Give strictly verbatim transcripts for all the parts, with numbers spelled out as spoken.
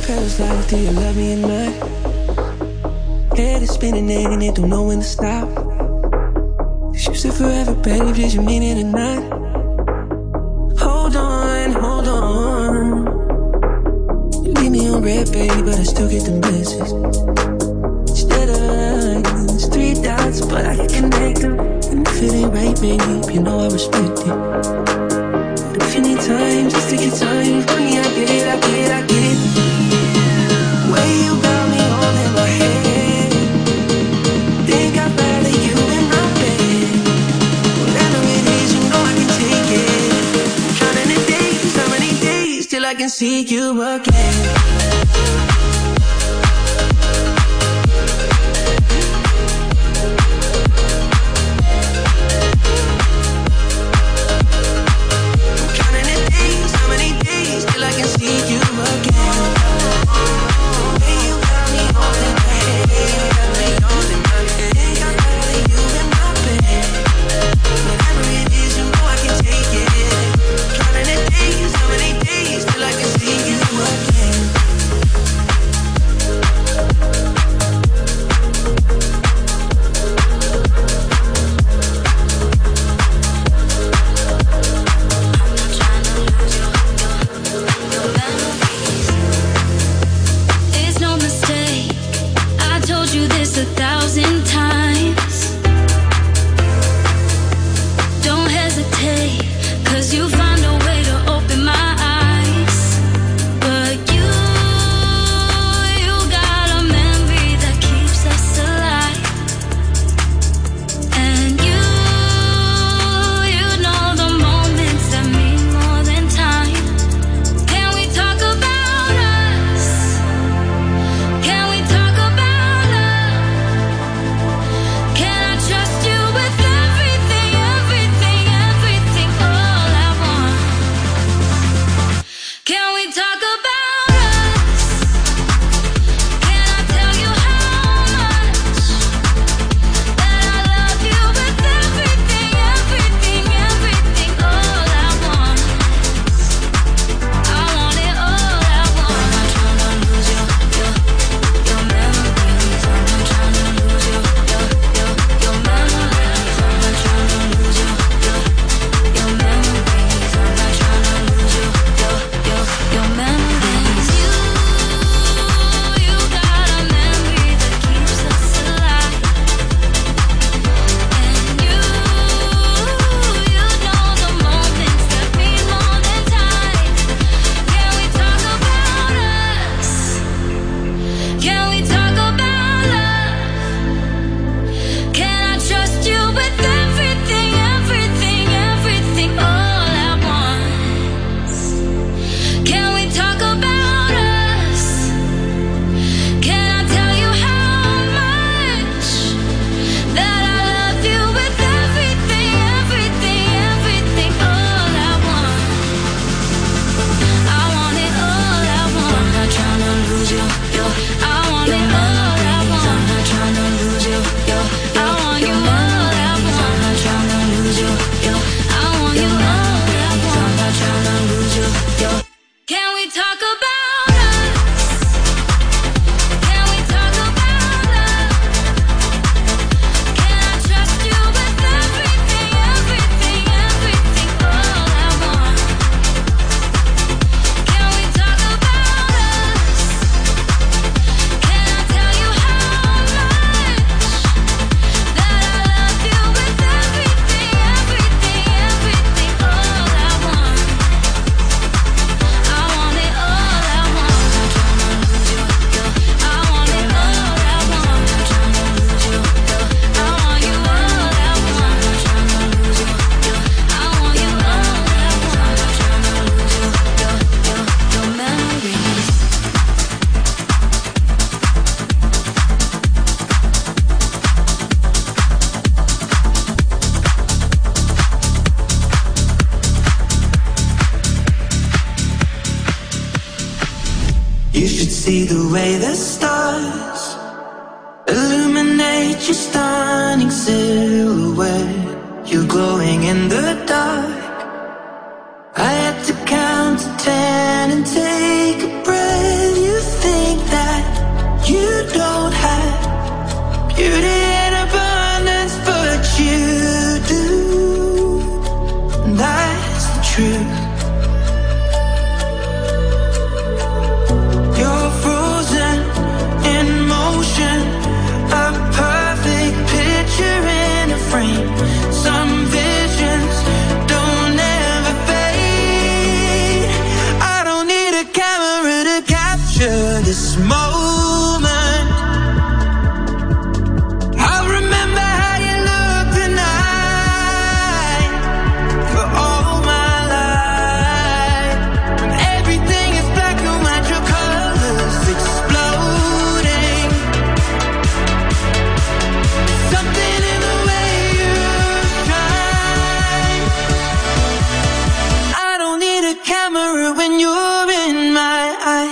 Paralyzed, do you love me or not? Head is spinning and it don't know when to stop. You said forever, babe, did you mean it or not? Hold on, hold on. You leave me on red, baby, but I still get the message. Instead of lines, three dots, but I can connect them. And if it ain't right, babe, you know I respect it. But if you need time, just take your time. Honey, I get it, I get it, I get it. Way you got me holding my head. Think I'd rather you in my bed. Whatever it is, you know I can take it. I'm counting the days, how many days till I can see you again. see the way the stars illuminate your stunning silhouette. You're glowing in the dark. I had to count to ten and take a breath. You think this moment. I'll remember how you look tonight for all my life. When everything is black and white, your colors exploding. Something in the way you shine. I don't need a camera when you're in my eye.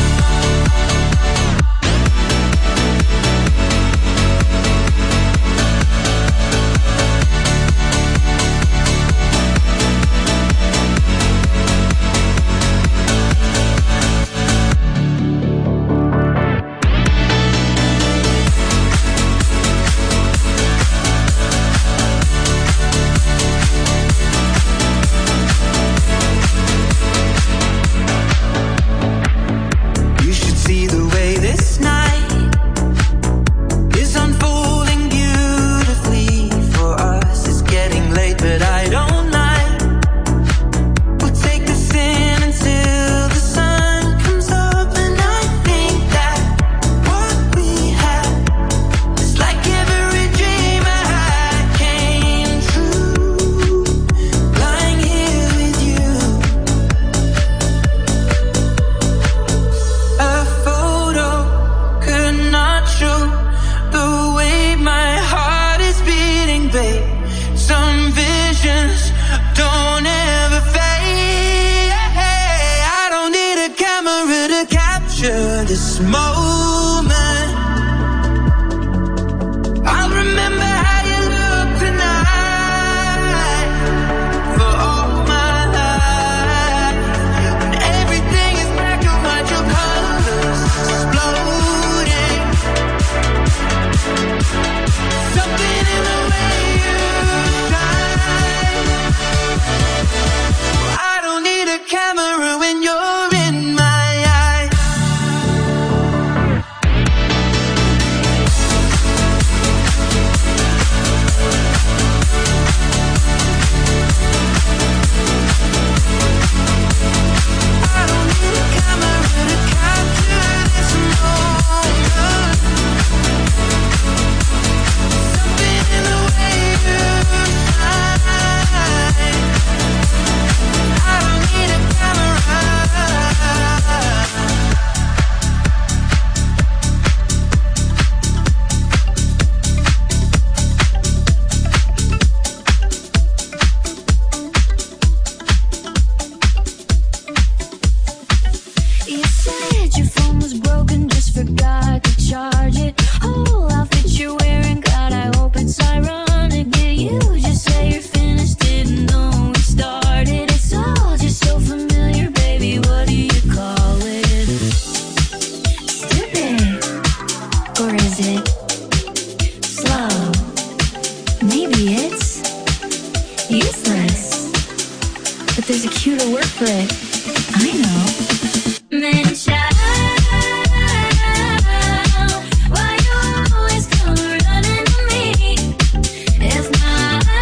This moment, I'll remember how you look tonight for all my life. When everything is black and white, your colors exploding. Something in the way you shine. I don't need a camera when you're in my Why you always come running to me? If not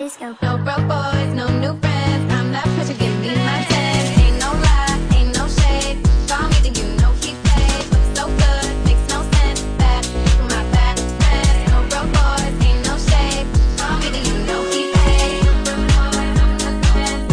disco. No broke boys, no new friends. I'm that pressure, give me my ten. Ain't no lie, ain't no shade. Call me, then you know he paid. Looks so good, makes no sense. Bad for my bad friends. No broke boys, ain't no shade. Call me, then you know he paid. No broke boys, no new friends.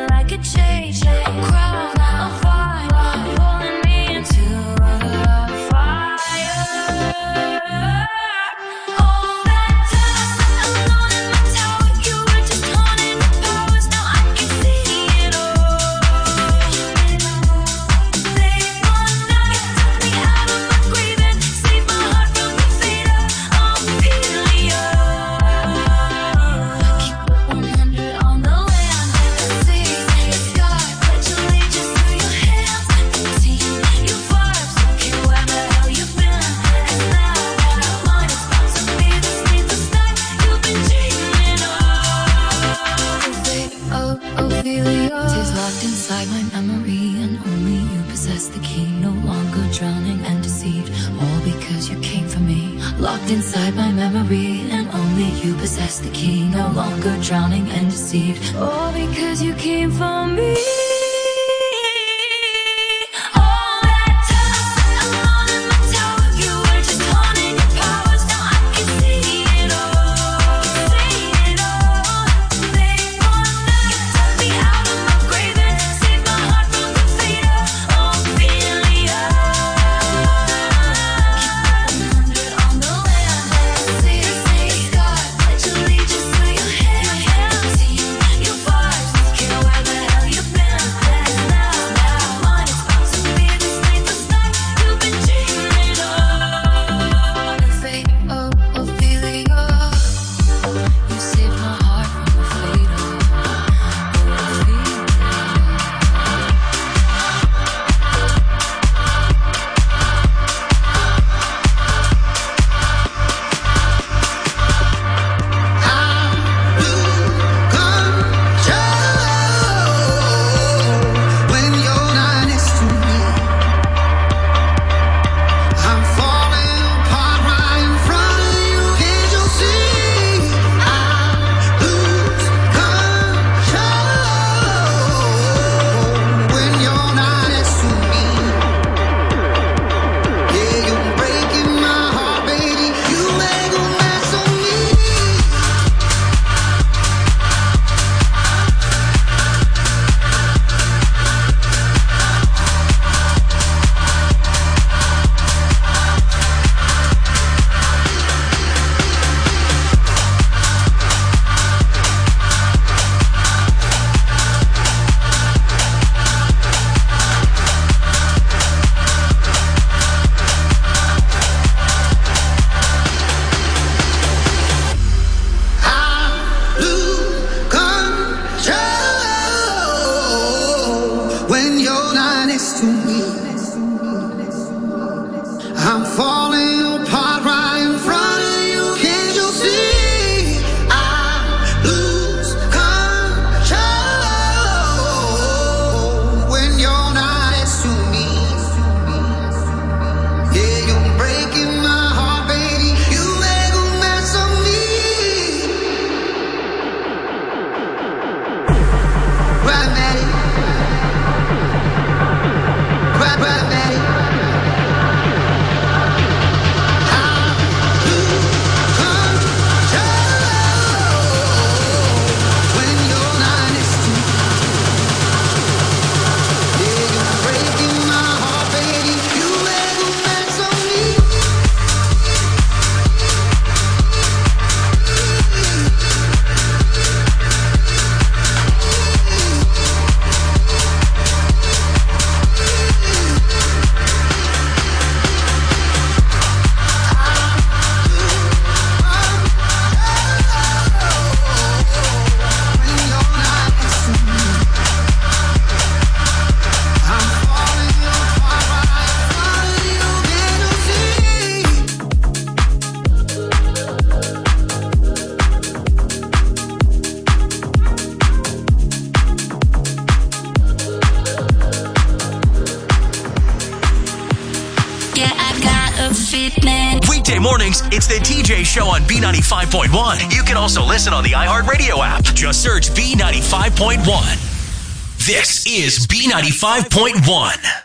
Change, cry, I'm fine, pulling me into a locked inside my memory, and only you possess the key. No longer drowning and deceived. All because you came for me. Weekday mornings, it's the T J Show on B ninety-five point one. You can also listen on the iHeartRadio app. Just search B ninety-five point one. This is B ninety-five point one.